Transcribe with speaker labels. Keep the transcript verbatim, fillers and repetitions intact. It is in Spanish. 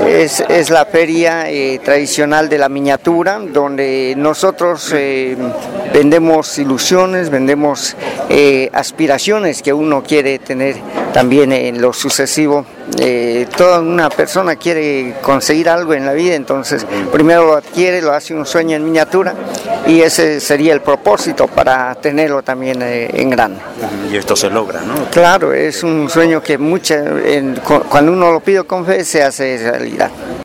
Speaker 1: Es, es la feria eh, tradicional de la miniatura, donde nosotros eh, vendemos ilusiones, vendemos eh, aspiraciones que uno quiere tener también en lo sucesivo. Eh, toda una persona quiere conseguir algo en la vida, entonces primero lo adquiere, lo hace un sueño en miniatura, y ese sería el propósito para tenerlo también eh, en grande.
Speaker 2: Y esto se logra, ¿no?
Speaker 1: Claro, es un sueño que mucha, en, cuando uno lo pide con fe se hace realidad.